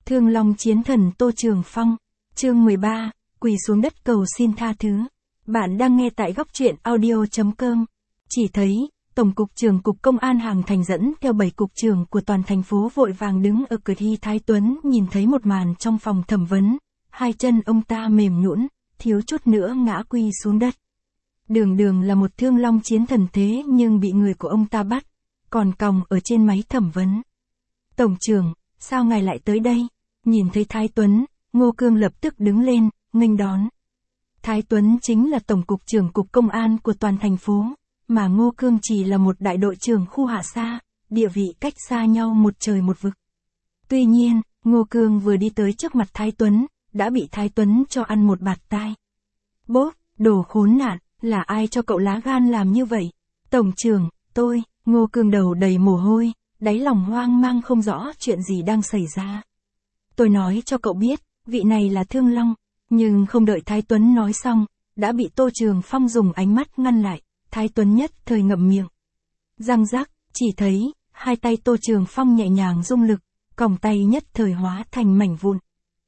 Thương Long chiến thần Tô Trường Phong, chương 13, quỳ xuống đất cầu xin tha thứ. Bạn đang nghe tại góc truyện audio.com. Chỉ thấy, Tổng cục trưởng Cục Công an Hàng Thành dẫn theo 7 cục trưởng của toàn thành phố vội vàng đứng ở cửa thi Thái Tuấn, nhìn thấy một màn trong phòng thẩm vấn, hai chân ông ta mềm nhũn, thiếu chút nữa ngã quỳ xuống đất. Đường đường là một Thương Long chiến thần thế nhưng bị người của ông ta bắt, còn còng ở trên máy thẩm vấn. Tổng trưởng, sao ngài lại tới đây? Nhìn thấy Thái Tuấn, Ngô Cương lập tức đứng lên, nghênh đón. Thái Tuấn chính là Tổng cục trưởng Cục Công an của toàn thành phố, mà Ngô Cương chỉ là một đại đội trưởng khu Hạ Sa, địa vị cách xa nhau một trời một vực. Tuy nhiên, Ngô Cương vừa đi tới trước mặt Thái Tuấn, đã bị Thái Tuấn cho ăn một bạt tai. Bốp, đồ khốn nạn, là ai cho cậu lá gan làm như vậy? Tổng trưởng, tôi, Ngô Cương đầu đầy mồ hôi, đáy lòng hoang mang không rõ chuyện gì đang xảy ra. Tôi nói cho cậu biết, vị này là Thương Long, nhưng không đợi Thái Tuấn nói xong, đã bị Tô Trường Phong dùng ánh mắt ngăn lại, Thái Tuấn nhất thời ngậm miệng. Răng rắc, chỉ thấy, hai tay Tô Trường Phong nhẹ nhàng rung lực, còng tay nhất thời hóa thành mảnh vụn.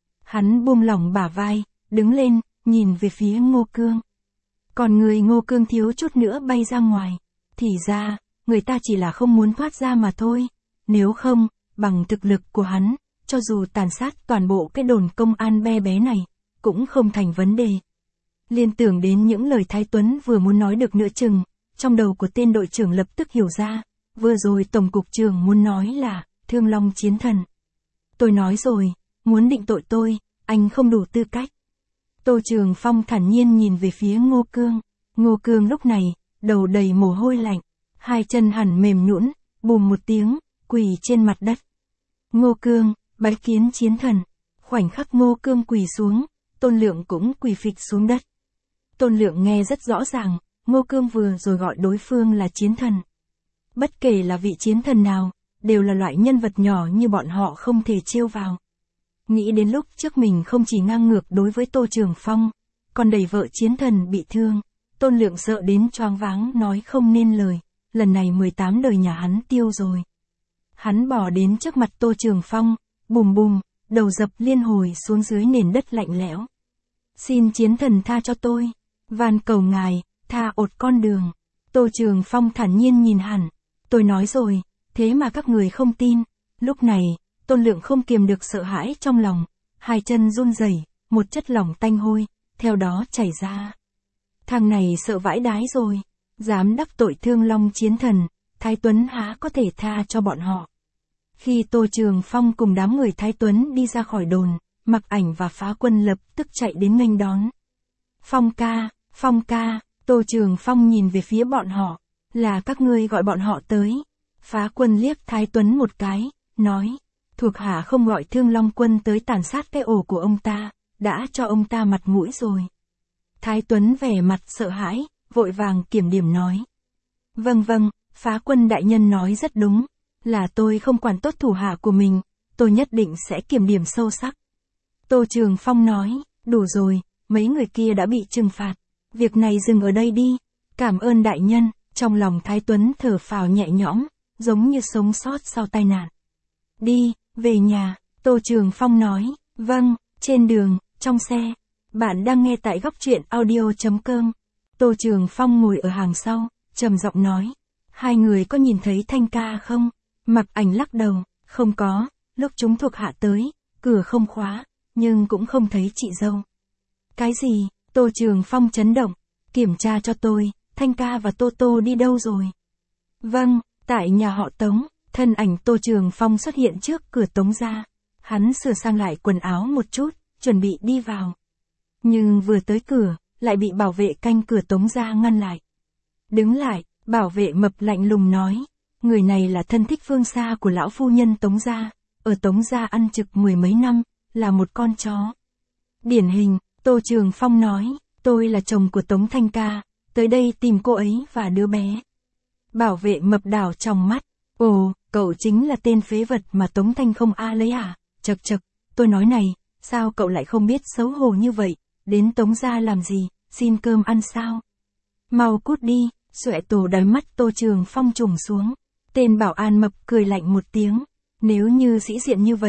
Hắn buông lỏng bả vai, đứng lên, nhìn về phía Ngô Cương. Còn người Ngô Cương thiếu chút nữa bay ra ngoài, thì ra, người ta chỉ là không muốn thoát ra mà thôi, nếu không, bằng thực lực của hắn, cho dù tàn sát toàn bộ cái đồn công an bé này, cũng không thành vấn đề. Liên tưởng đến những lời Thái Tuấn vừa muốn nói được nữa chừng, trong đầu của tên đội trưởng lập tức hiểu ra, vừa rồi Tổng cục trưởng muốn nói là, Thương Long chiến thần. Tôi nói rồi, muốn định tội tôi, anh không đủ tư cách. Tô Trường Phong thản nhiên nhìn về phía Ngô Cương. Ngô Cương lúc này, đầu đầy mồ hôi lạnh, hai chân hẳn mềm nhũn, bùm một tiếng, quỳ trên mặt đất. Ngô Cương, bái kiến chiến thần. Khoảnh khắc Ngô Cương quỳ xuống, Tôn Lượng cũng quỳ phịch xuống đất. Tôn Lượng nghe rất rõ ràng, Ngô Cương vừa rồi gọi đối phương là chiến thần. Bất kể là vị chiến thần nào, đều là loại nhân vật nhỏ như bọn họ không thể trêu vào. Nghĩ đến lúc trước mình không chỉ ngang ngược đối với Tô Trường Phong, còn đẩy vợ chiến thần bị thương, Tôn Lượng sợ đến choáng váng nói không nên lời, lần này 18 đời nhà hắn tiêu rồi. Hắn bỏ đến trước mặt Tô Trường Phong, bùm bùm, đầu dập liên hồi xuống dưới nền đất lạnh lẽo. Xin chiến thần tha cho tôi, van cầu ngài, tha ột con đường. Tô Trường Phong thản nhiên nhìn hẳn, tôi nói rồi, thế mà các người không tin. Lúc này, Tôn Lượng không kiềm được sợ hãi trong lòng, hai chân run rẩy, một chất lỏng tanh hôi, theo đó chảy ra. Thằng này sợ vãi đái rồi, dám đắc tội Thương Long chiến thần, Thái Tuấn há có thể tha cho bọn họ. Khi Tô Trường Phong cùng đám người Thái Tuấn đi ra khỏi đồn, Mặc Ảnh và Phá Quân lập tức chạy đến nghênh đón. Phong ca, Tô Trường Phong nhìn về phía bọn họ, là các ngươi gọi bọn họ tới. Phá Quân liếc Thái Tuấn một cái, nói, thuộc hạ không gọi Thương Long quân tới tàn sát cái ổ của ông ta, đã cho ông ta mặt mũi rồi. Thái Tuấn vẻ mặt sợ hãi, vội vàng kiểm điểm nói. Vâng, Phá Quân đại nhân nói rất đúng, là tôi không quản tốt thủ hạ của mình, tôi nhất định sẽ kiểm điểm sâu sắc. Tô Trường Phong nói, đủ rồi, mấy người kia đã bị trừng phạt, việc này dừng ở đây đi, cảm ơn đại nhân. Trong lòng Thái Tuấn thở phào nhẹ nhõm, giống như sống sót sau tai nạn. Đi, về nhà, Tô Trường Phong nói. Vâng, trên đường, trong xe. Bạn đang nghe tại góc truyện audio.com. Tô Trường Phong ngồi ở hàng sau, trầm giọng nói. Hai người có nhìn thấy Thanh ca không? Mặc Ảnh lắc đầu, không có, lúc chúng thuộc hạ tới, cửa không khóa, nhưng cũng không thấy chị dâu. Cái gì? Tô Trường Phong chấn động, kiểm tra cho tôi, Thanh ca và Tô Tô đi đâu rồi? Vâng, tại nhà họ Tống. Thân ảnh Tô Trường Phong xuất hiện trước cửa Tống gia. Hắn sửa sang lại quần áo một chút, chuẩn bị đi vào. Nhưng vừa tới cửa, lại bị bảo vệ canh cửa Tống gia ngăn lại. Đứng lại, bảo vệ mập lạnh lùng nói. Người này là thân thích phương xa của lão phu nhân Tống gia, ở Tống gia ăn trực 10 mấy năm, là một con chó. Điển hình, Tô Trường Phong nói, tôi là chồng của Tống Thanh ca, tới đây tìm cô ấy và đứa bé. Bảo vệ mập đảo trong mắt. Ồ, cậu chính là tên phế vật mà Tống Thanh không lấy à? Chậc, tôi nói này, sao cậu lại không biết xấu hổ như vậy, đến Tống gia làm gì, xin cơm ăn sao? Mau cút đi, Xuệ Tổ đáy mắt Tô Trường Phong trùng xuống. Tên bảo an mập cười lạnh một tiếng, nếu như sĩ diện như vậy,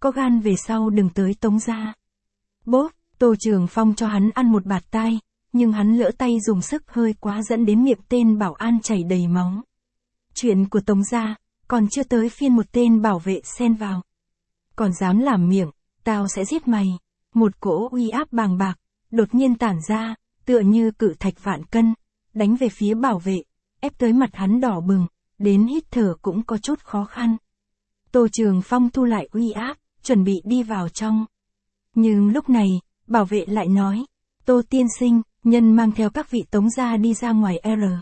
có gan về sau đừng tới Tống gia. Bốp, Tô Trường Phong cho hắn ăn một bạt tai, nhưng hắn lỡ tay dùng sức hơi quá dẫn đến miệng tên bảo an chảy đầy máu. Chuyện của Tống gia, còn chưa tới phiên một tên bảo vệ xen vào. Còn dám làm miệng, tao sẽ giết mày. Một cỗ uy áp bàng bạc, đột nhiên tản ra, tựa như cự thạch vạn cân, đánh về phía bảo vệ, ép tới mặt hắn đỏ bừng, đến hít thở cũng có chút khó khăn. Tô Trường Phong thu lại uy áp, chuẩn bị đi vào trong. Nhưng lúc này, bảo vệ lại nói, Tô tiên sinh, nhân mang theo các vị Tống gia đi ra ngoài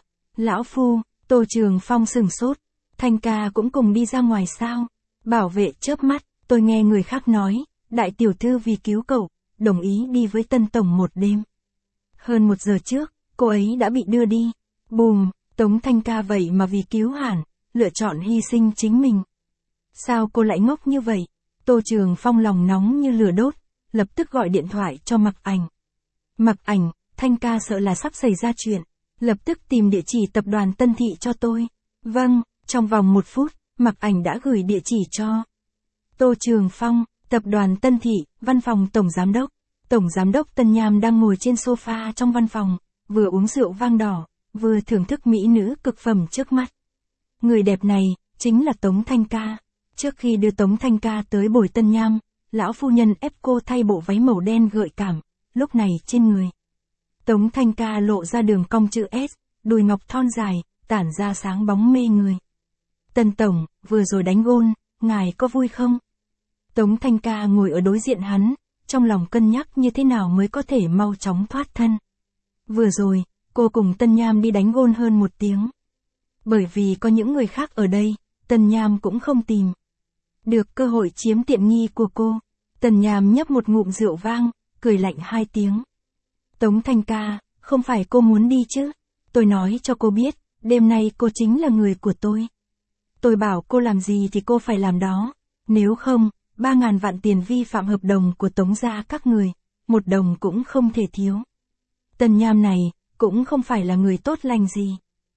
Lão phu, Tô Trường Phong sửng sốt, Thanh ca cũng cùng đi ra ngoài sao? Bảo vệ chớp mắt, tôi nghe người khác nói, đại tiểu thư vì cứu cậu, đồng ý đi với Tân Tổng một đêm. Hơn 1 giờ trước, cô ấy đã bị đưa đi. Bùm, Tống Thanh ca vậy mà vì cứu Hàn, lựa chọn hy sinh chính mình. Sao cô lại ngốc như vậy? Tô Trường Phong lòng nóng như lửa đốt, lập tức gọi điện thoại cho Mặc Ảnh. Mặc Ảnh, Thanh ca sợ là sắp xảy ra chuyện, lập tức tìm địa chỉ tập đoàn Tân Thị cho tôi. Vâng, trong vòng 1 phút, Mặc Ảnh đã gửi địa chỉ cho. Tô Trường Phong, tập đoàn Tân Thị, văn phòng Tổng Giám đốc. Tổng Giám đốc Tân Nham đang ngồi trên sofa trong văn phòng, vừa uống rượu vang đỏ, vừa thưởng thức mỹ nữ cực phẩm trước mắt. Người đẹp này, chính là Tống Thanh ca. Trước khi đưa Tống Thanh ca tới bồi Tân Nham, lão phu nhân ép cô thay bộ váy màu đen gợi cảm, lúc này trên người Tống Thanh ca lộ ra đường cong chữ S, đùi ngọc thon dài, tản ra sáng bóng mê người. Tân Tổng, vừa rồi đánh gôn, ngài có vui không? Tống Thanh ca ngồi ở đối diện hắn, trong lòng cân nhắc như thế nào mới có thể mau chóng thoát thân. Vừa rồi, cô cùng Tân Nham đi đánh gôn hơn 1 tiếng. Bởi vì có những người khác ở đây, Tân Nham cũng không tìm được cơ hội chiếm tiện nghi của cô. Tân Nham nhấp một ngụm rượu vang, cười lạnh 2 tiếng. Tống Thanh ca, không phải cô muốn đi chứ? Tôi nói cho cô biết, đêm nay cô chính là người của tôi. Tôi bảo cô làm gì thì cô phải làm đó. Nếu không, 3.000 vạn tiền vi phạm hợp đồng của Tống gia các người, 1 đồng cũng không thể thiếu. Tân Nham này, cũng không phải là người tốt lành gì.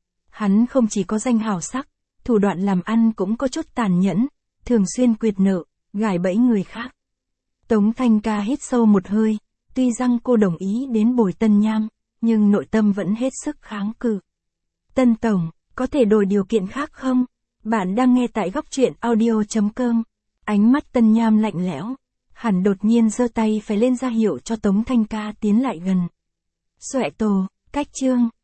Hắn không chỉ có danh hào sắc, thủ đoạn làm ăn cũng có chút tàn nhẫn, thường xuyên quyệt nợ, gài bẫy người khác. Tống Thanh ca hít sâu một hơi, tuy rằng cô đồng ý đến bồi Tân Nham, nhưng nội tâm vẫn hết sức kháng cự. Tân Tổng, có thể đổi điều kiện khác không? Bạn đang nghe tại Góc Truyện Audio.com. Ánh mắt Tân Nham lạnh lẽo, hắn đột nhiên giơ tay phải lên ra hiệu cho Tống Thanh ca tiến lại gần. Xoẹ tổ, cách chương.